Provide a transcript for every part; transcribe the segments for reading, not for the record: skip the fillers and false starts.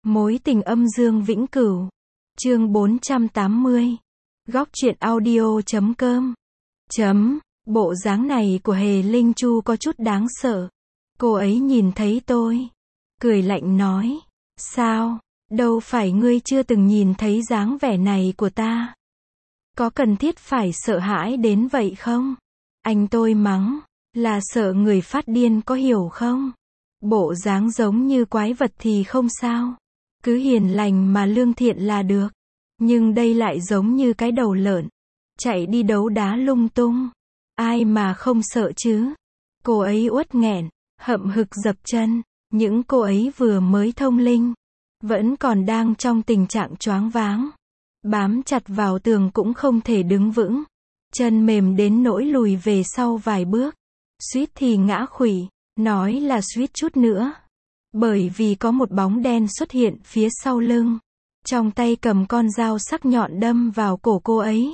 Mối tình âm dương vĩnh cửu. Chương 480. Góc truyện audio.com. Bộ dáng này của Hề Linh Chu có chút đáng sợ. Cô ấy nhìn thấy tôi, cười lạnh nói, sao, đâu phải ngươi chưa từng nhìn thấy dáng vẻ này của ta. Có cần thiết phải sợ hãi đến vậy không? Anh tôi mắng, là sợ người phát điên có hiểu không? Bộ dáng giống như quái vật thì không sao. Cứ hiền lành mà lương thiện là được. Nhưng đây lại giống như cái đầu lợn. Chạy đi đấu đá lung tung. Ai mà không sợ chứ? Cô ấy uất nghẹn, hậm hực dập chân. Những cô ấy vừa mới thông linh. Vẫn còn đang trong tình trạng choáng váng. Bám chặt vào tường cũng không thể đứng vững. Chân mềm đến nỗi lùi về sau vài bước. Suýt thì ngã khuỵu. Nói là suýt chút nữa. Bởi vì có một bóng đen xuất hiện phía sau lưng. Trong tay cầm con dao sắc nhọn đâm vào cổ cô ấy.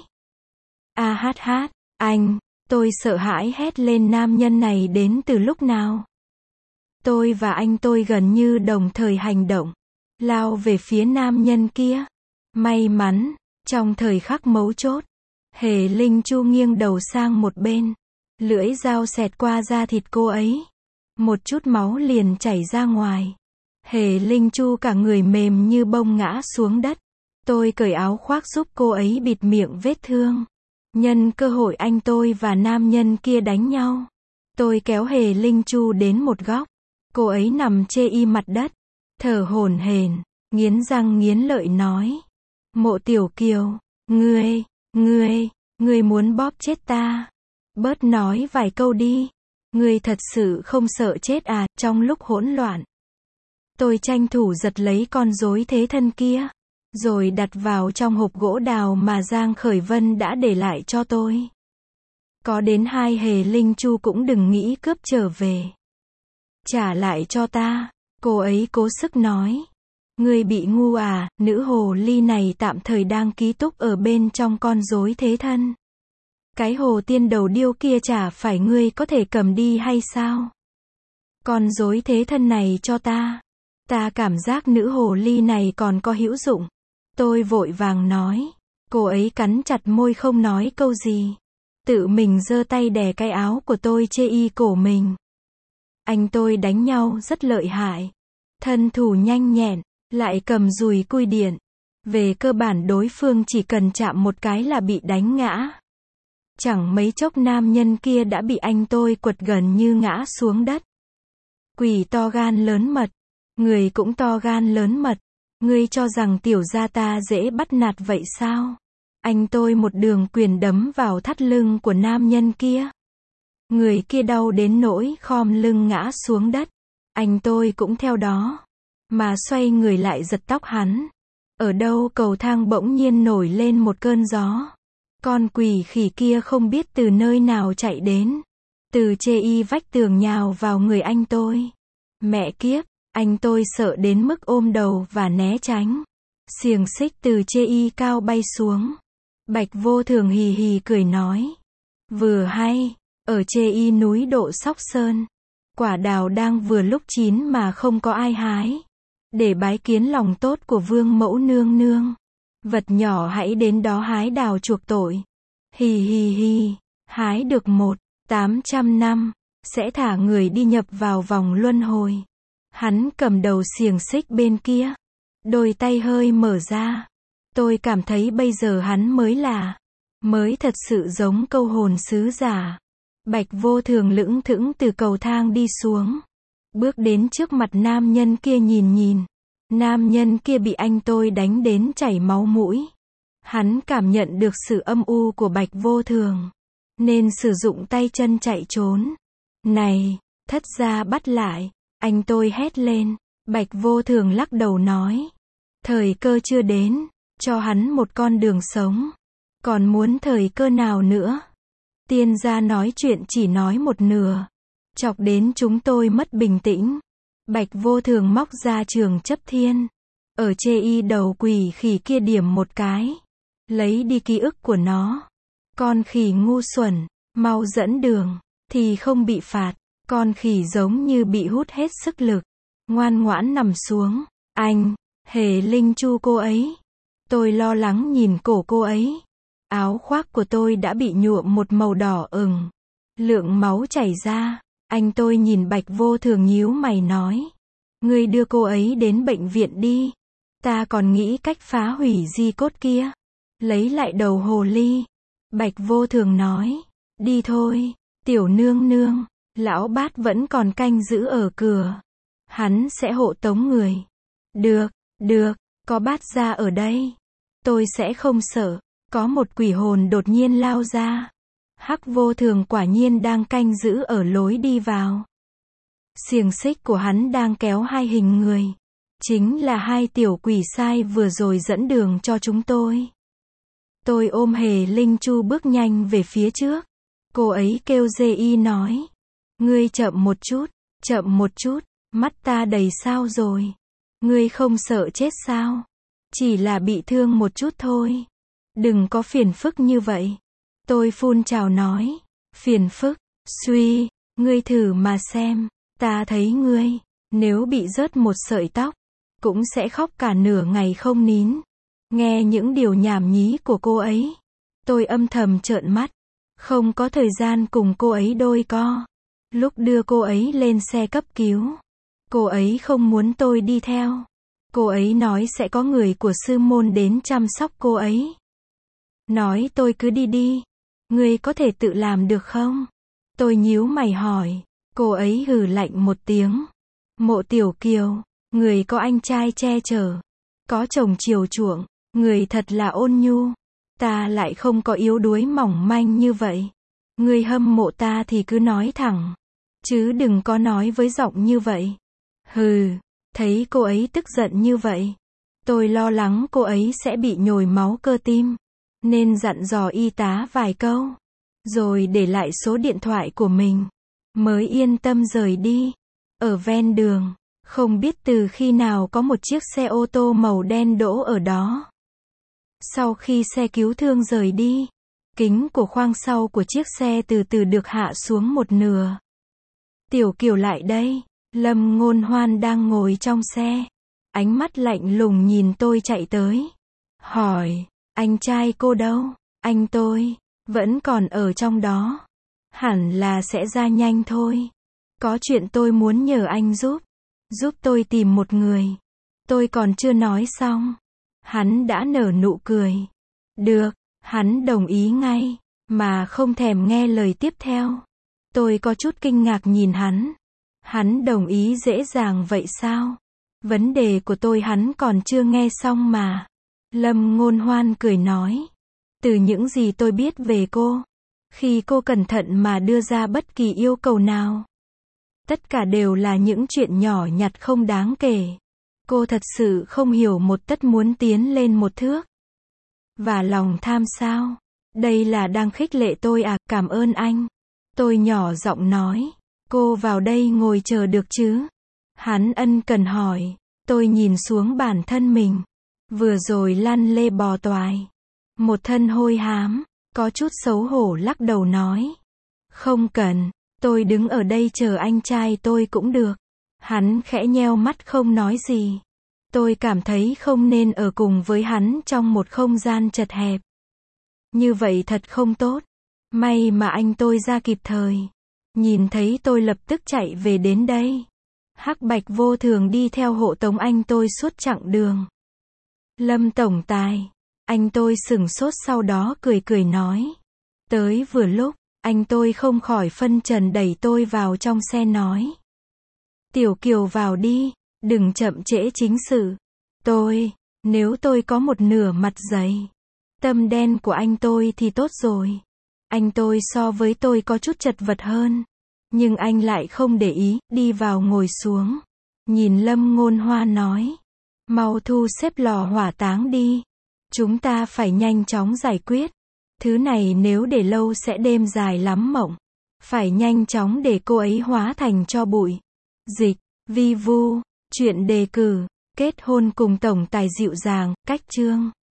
Anh, tôi sợ hãi hét lên nam nhân này đến từ lúc nào. Tôi và anh tôi gần như đồng thời hành động. Lao về phía nam nhân kia. May mắn, trong thời khắc mấu chốt. Hề Linh Chu nghiêng đầu sang một bên. Lưỡi dao xẹt qua da thịt cô ấy. Một chút máu liền chảy ra ngoài. Hề Linh Chu cả người mềm như bông ngã xuống đất. Tôi cởi áo khoác giúp cô ấy bịt miệng vết thương. Nhân cơ hội anh tôi và nam nhân kia đánh nhau. Tôi kéo Hề Linh Chu đến một góc. Cô ấy nằm chê y mặt đất. Thở hổn hển, nghiến răng nghiến lợi nói. Mộ Tiểu Kiều, ngươi muốn bóp chết ta. Bớt nói vài câu đi. Ngươi thật sự không sợ chết à? Trong lúc hỗn loạn, tôi tranh thủ giật lấy con rối thế thân kia, rồi đặt vào trong hộp gỗ đào mà Giang Khởi Vân đã để lại cho tôi. Có đến 2 Hề Linh Chu cũng đừng nghĩ cướp trở về. Trả lại cho ta, cô ấy cố sức nói. Ngươi bị ngu à? Nữ hồ ly này tạm thời đang ký túc ở bên trong con rối thế thân. Cái hồ tiên đầu điêu kia chả phải ngươi có thể cầm đi hay sao? Con rối thế thân này cho ta. Ta cảm giác nữ hồ ly này còn có hữu dụng. Tôi vội vàng nói. Cô ấy cắn chặt môi không nói câu gì. Tự mình giơ tay đè cái áo của tôi chê y cổ mình. Anh tôi đánh nhau rất lợi hại. Thân thủ nhanh nhẹn, lại cầm dùi cui điện. Về cơ bản đối phương chỉ cần chạm một cái là bị đánh ngã. Chẳng mấy chốc nam nhân kia đã bị anh tôi quật gần như ngã xuống đất. Quỷ to gan lớn mật. Người cũng to gan lớn mật. Ngươi cho rằng tiểu gia ta dễ bắt nạt vậy sao? Anh tôi một đường quyền đấm vào thắt lưng của nam nhân kia. Người kia đau đến nỗi khom lưng ngã xuống đất. Anh tôi cũng theo đó. Mà xoay người lại giật tóc hắn. Ở đâu cầu thang bỗng nhiên nổi lên một cơn gió. Con quỷ khỉ kia không biết từ nơi nào chạy đến. Từ chê y vách tường nhào vào người anh tôi. Mẹ kiếp, anh tôi sợ đến mức ôm đầu và né tránh. Xiềng xích từ chê y cao bay xuống. Bạch Vô Thường hì hì cười nói. Vừa hay, ở chê y núi Độ Sóc Sơn. Quả đào đang vừa lúc chín mà không có ai hái. Để bái kiến lòng tốt của vương mẫu nương nương. Vật nhỏ hãy đến đó hái đào chuộc tội. Hì hì hì, hái được 800 năm, sẽ thả người đi nhập vào vòng luân hồi. Hắn cầm đầu xiềng xích bên kia. Đôi tay hơi mở ra. Tôi cảm thấy bây giờ hắn mới thật sự giống câu hồn sứ giả. Bạch Vô Thường lững thững từ cầu thang đi xuống. Bước đến trước mặt nam nhân kia nhìn. Nam nhân kia bị anh tôi đánh đến chảy máu mũi. Hắn cảm nhận được sự âm u của Bạch Vô Thường. Nên sử dụng tay chân chạy trốn. Này, thất gia bắt lại. Anh tôi hét lên. Bạch Vô Thường lắc đầu nói. Thời cơ chưa đến. Cho hắn một con đường sống. Còn muốn thời cơ nào nữa? Tiên gia nói chuyện chỉ nói một nửa. Chọc đến chúng tôi mất bình tĩnh. Bạch Vô Thường móc ra trường chấp thiên. Ở chê y đầu quỷ khỉ kia điểm một cái. Lấy đi ký ức của nó. Con khỉ ngu xuẩn, mau dẫn đường, thì không bị phạt. Con khỉ giống như bị hút hết sức lực. Ngoan ngoãn nằm xuống. Anh, Hề Linh Chu cô ấy. Tôi lo lắng nhìn cổ cô ấy. Áo khoác của tôi đã bị nhuộm một màu đỏ ửng. Lượng máu chảy ra. Anh tôi nhìn Bạch Vô Thường nhíu mày nói. Ngươi đưa cô ấy đến bệnh viện đi. Ta còn nghĩ cách phá hủy di cốt kia. Lấy lại đầu hồ ly. Bạch Vô Thường nói. Đi thôi, tiểu nương nương. Lão bát vẫn còn canh giữ ở cửa. Hắn sẽ hộ tống người. Được, được, có bát gia ở đây. Tôi sẽ không sợ. Có một quỷ hồn đột nhiên lao ra. Hắc Vô Thường quả nhiên đang canh giữ ở lối đi vào. Xiềng xích của hắn đang kéo hai hình người. Chính là hai tiểu quỷ sai vừa rồi dẫn đường cho chúng tôi. Tôi ôm Hề Linh Chu bước nhanh về phía trước. Cô ấy kêu Di nói. Ngươi chậm một chút, mắt ta đầy sao rồi. Ngươi không sợ chết sao? Chỉ là bị thương một chút thôi. Đừng có phiền phức như vậy. Tôi phun trào nói. Phiền phức, suy, ngươi thử mà xem. Ta thấy ngươi, nếu bị rớt một sợi tóc, cũng sẽ khóc cả nửa ngày không nín. Nghe những điều nhảm nhí của cô ấy. Tôi âm thầm trợn mắt. Không có thời gian cùng cô ấy đôi co. Lúc đưa cô ấy lên xe cấp cứu, cô ấy không muốn tôi đi theo. Cô ấy nói sẽ có người của sư môn đến chăm sóc cô ấy. Nói tôi cứ đi đi. Ngươi có thể tự làm được không? Tôi nhíu mày hỏi. Cô ấy hừ lạnh một tiếng. Mộ Tiểu Kiều, người có anh trai che chở, có chồng chiều chuộng, người thật là ôn nhu. Ta lại không có yếu đuối mỏng manh như vậy. Ngươi hâm mộ ta thì cứ nói thẳng, chứ đừng có nói với giọng như vậy. Hừ, thấy cô ấy tức giận như vậy, tôi lo lắng cô ấy sẽ bị nhồi máu cơ tim, nên dặn dò y tá vài câu, rồi để lại số điện thoại của mình, mới yên tâm rời đi. Ở ven đường, không biết từ khi nào có một chiếc xe ô tô màu đen đỗ ở đó. Sau khi xe cứu thương rời đi, kính của khoang sau của chiếc xe từ từ được hạ xuống một nửa. Tiểu Kiều lại đây. Lâm Ngôn Hoan đang ngồi trong xe. Ánh mắt lạnh lùng nhìn tôi chạy tới. Hỏi, anh trai cô đâu? Anh tôi, vẫn còn ở trong đó. Hẳn là sẽ ra nhanh thôi. Có chuyện tôi muốn nhờ anh giúp. Giúp tôi tìm một người. Tôi còn chưa nói xong. Hắn đã nở nụ cười. Được, hắn đồng ý ngay, mà không thèm nghe lời tiếp theo. Tôi có chút kinh ngạc nhìn hắn. Hắn đồng ý dễ dàng vậy sao? Vấn đề của tôi hắn còn chưa nghe xong mà. Lâm Ngôn Hoan cười nói. Từ những gì tôi biết về cô, khi cô cẩn thận mà đưa ra bất kỳ yêu cầu nào, tất cả đều là những chuyện nhỏ nhặt không đáng kể. Cô thật sự không hiểu một tất muốn tiến lên một thước. Và lòng tham sao? Đây là đang khích lệ tôi à? Cảm ơn anh. Tôi nhỏ giọng nói. Cô vào đây ngồi chờ được chứ? Hắn ân cần hỏi. Tôi nhìn xuống bản thân mình. Vừa rồi lăn lê bò toài. Một thân hôi hám. Có chút xấu hổ lắc đầu nói. Không cần. Tôi đứng ở đây chờ anh trai tôi cũng được. Hắn khẽ nheo mắt không nói gì. Tôi cảm thấy không nên ở cùng với hắn trong một không gian chật hẹp. Như vậy thật không tốt. May mà anh tôi ra kịp thời. Nhìn thấy tôi lập tức chạy về đến đây. Hắc Bạch Vô Thường đi theo hộ tống anh tôi suốt chặng đường. Lâm tổng tài. Anh tôi sửng sốt sau đó cười cười nói. Tới vừa lúc, anh tôi không khỏi phân trần đẩy tôi vào trong xe nói. Tiểu Kiều vào đi, đừng chậm trễ chính sự. Nếu tôi có một nửa mặt dày, tâm đen của anh tôi thì tốt rồi. Anh tôi so với tôi có chút chật vật hơn. Nhưng anh lại không để ý, đi vào ngồi xuống. Nhìn Lâm Ngôn Hoa nói. Mau thu xếp lò hỏa táng đi. Chúng ta phải nhanh chóng giải quyết. Thứ này nếu để lâu sẽ đêm dài lắm mộng. Phải nhanh chóng để cô ấy hóa thành tro bụi. Dịch, vi vu, chuyện đề cử, kết hôn cùng tổng tài dịu dàng, cách chương.